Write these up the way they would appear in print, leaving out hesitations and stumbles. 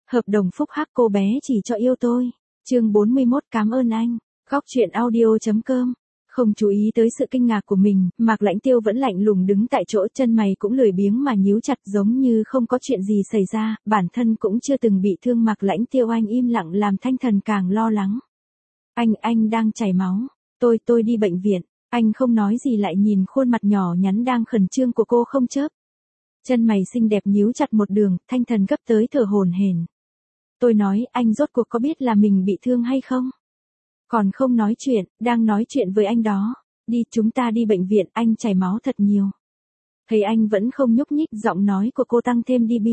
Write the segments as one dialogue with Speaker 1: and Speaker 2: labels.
Speaker 1: Hợp đồng phúc hắc cô bé chỉ cho yêu tôi. Chương 41 cảm ơn anh. Góc truyện audio.com. Không chú ý tới sự kinh ngạc của mình, Mạc Lãnh Tiêu vẫn lạnh lùng đứng tại chỗ, chân mày cũng lười biếng mà nhíu chặt giống như không có chuyện gì xảy ra, bản thân cũng chưa từng bị thương. Mạc Lãnh Tiêu anh im lặng làm Thanh Thần càng lo lắng. Anh đang chảy máu. Tôi đi bệnh viện. Anh không nói gì lại nhìn khuôn mặt nhỏ nhắn đang khẩn trương của cô không chớp. Chân mày xinh đẹp nhíu chặt một đường, Thanh Thần gấp tới thở hổn hển. Tôi nói, anh rốt cuộc có biết là mình bị thương hay không? Còn không nói chuyện, đang nói chuyện với anh đó. Đi, chúng ta đi bệnh viện, anh chảy máu thật nhiều. Thấy anh vẫn không nhúc nhích, giọng nói của cô tăng thêm dB.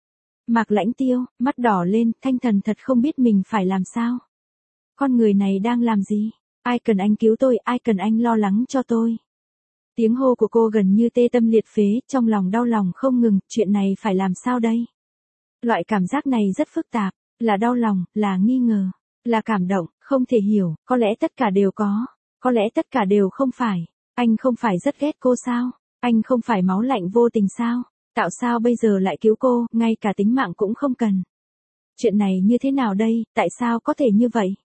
Speaker 1: Mạc Lãnh Tiêu, mắt đỏ lên, Thanh Thần thật không biết mình phải làm sao. Con người này đang làm gì? Ai cần anh cứu tôi, ai cần anh lo lắng cho tôi? Tiếng hô của cô gần như tê tâm liệt phế, trong lòng đau lòng không ngừng, chuyện này phải làm sao đây? Loại cảm giác này rất phức tạp, là đau lòng, là nghi ngờ, là cảm động, không thể hiểu, có lẽ tất cả đều có lẽ tất cả đều không phải. Anh không phải rất ghét cô sao? Anh không phải máu lạnh vô tình sao? Tạo sao bây giờ lại cứu cô, ngay cả tính mạng cũng không cần? Chuyện này như thế nào đây, tại sao có thể như vậy?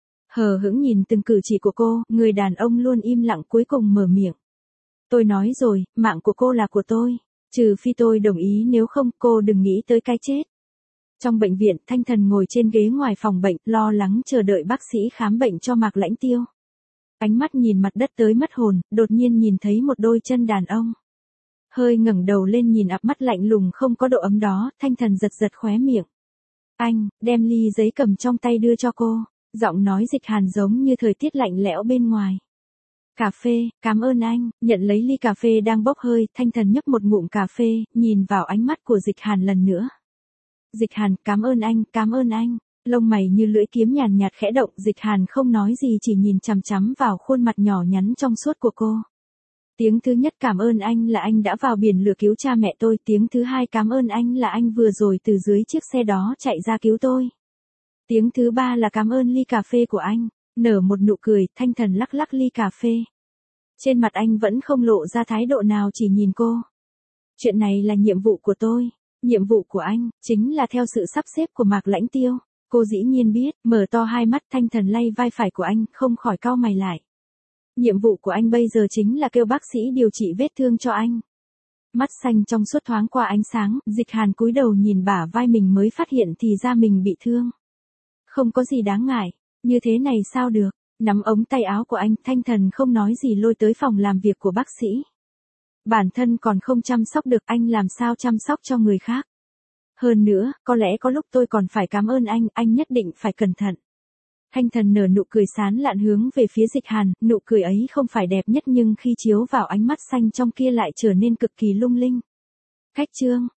Speaker 1: Hờ hững nhìn từng cử chỉ của cô, người đàn ông luôn im lặng cuối cùng mở miệng. Tôi nói rồi, mạng của cô là của tôi. Trừ phi tôi đồng ý, nếu không cô đừng nghĩ tới cái chết. Trong bệnh viện, Thanh Thần ngồi trên ghế ngoài phòng bệnh, lo lắng chờ đợi bác sĩ khám bệnh cho Mạc Lãnh Tiêu. Ánh mắt nhìn mặt đất tới mất hồn, đột nhiên nhìn thấy một đôi chân đàn ông. Hơi ngẩng đầu lên nhìn ặp mắt lạnh lùng không có độ ấm đó, Thanh Thần giật giật khóe miệng. Anh, đem ly giấy cầm trong tay đưa cho cô. Giọng nói Dịch Hàn giống như thời tiết lạnh lẽo bên ngoài. Cà phê, cảm ơn anh. Nhận lấy ly cà phê đang bốc hơi, Thanh Thần nhấp một ngụm cà phê, nhìn vào ánh mắt của Dịch Hàn lần nữa. Dịch Hàn, cảm ơn anh, cảm ơn anh. Lông mày như lưỡi kiếm nhàn nhạt khẽ động, Dịch Hàn không nói gì chỉ nhìn chằm chằm vào khuôn mặt nhỏ nhắn trong suốt của cô. Tiếng thứ nhất cảm ơn anh là anh đã vào biển lửa cứu cha mẹ tôi, tiếng thứ hai cảm ơn anh là anh vừa rồi từ dưới chiếc xe đó chạy ra cứu tôi. Tiếng thứ ba là cảm ơn ly cà phê của anh. Nở một nụ cười, Thanh Thần lắc lắc ly cà phê. Trên mặt anh vẫn không lộ ra thái độ nào, chỉ nhìn cô. Chuyện này là nhiệm vụ của tôi. Nhiệm vụ của anh, chính là theo sự sắp xếp của Mạc Lãnh Tiêu. Cô dĩ nhiên biết, mở to hai mắt, Thanh Thần lay vai phải của anh, không khỏi cau mày lại. Nhiệm vụ của anh bây giờ chính là kêu bác sĩ điều trị vết thương cho anh. Mắt xanh trong suốt thoáng qua ánh sáng, Dịch Hàn cúi đầu nhìn bả vai mình mới phát hiện thì ra mình bị thương. Không có gì đáng ngại, như thế này sao được? Nắm ống tay áo của anh, Thanh Thần không nói gì lôi tới phòng làm việc của bác sĩ. Bản thân còn không chăm sóc được, anh làm sao chăm sóc cho người khác? Hơn nữa, có lẽ có lúc tôi còn phải cảm ơn anh nhất định phải cẩn thận. Thanh Thần nở nụ cười sán lạn hướng về phía Dịch Hàn, nụ cười ấy không phải đẹp nhất nhưng khi chiếu vào ánh mắt xanh trong kia lại trở nên cực kỳ lung linh. Khách trương,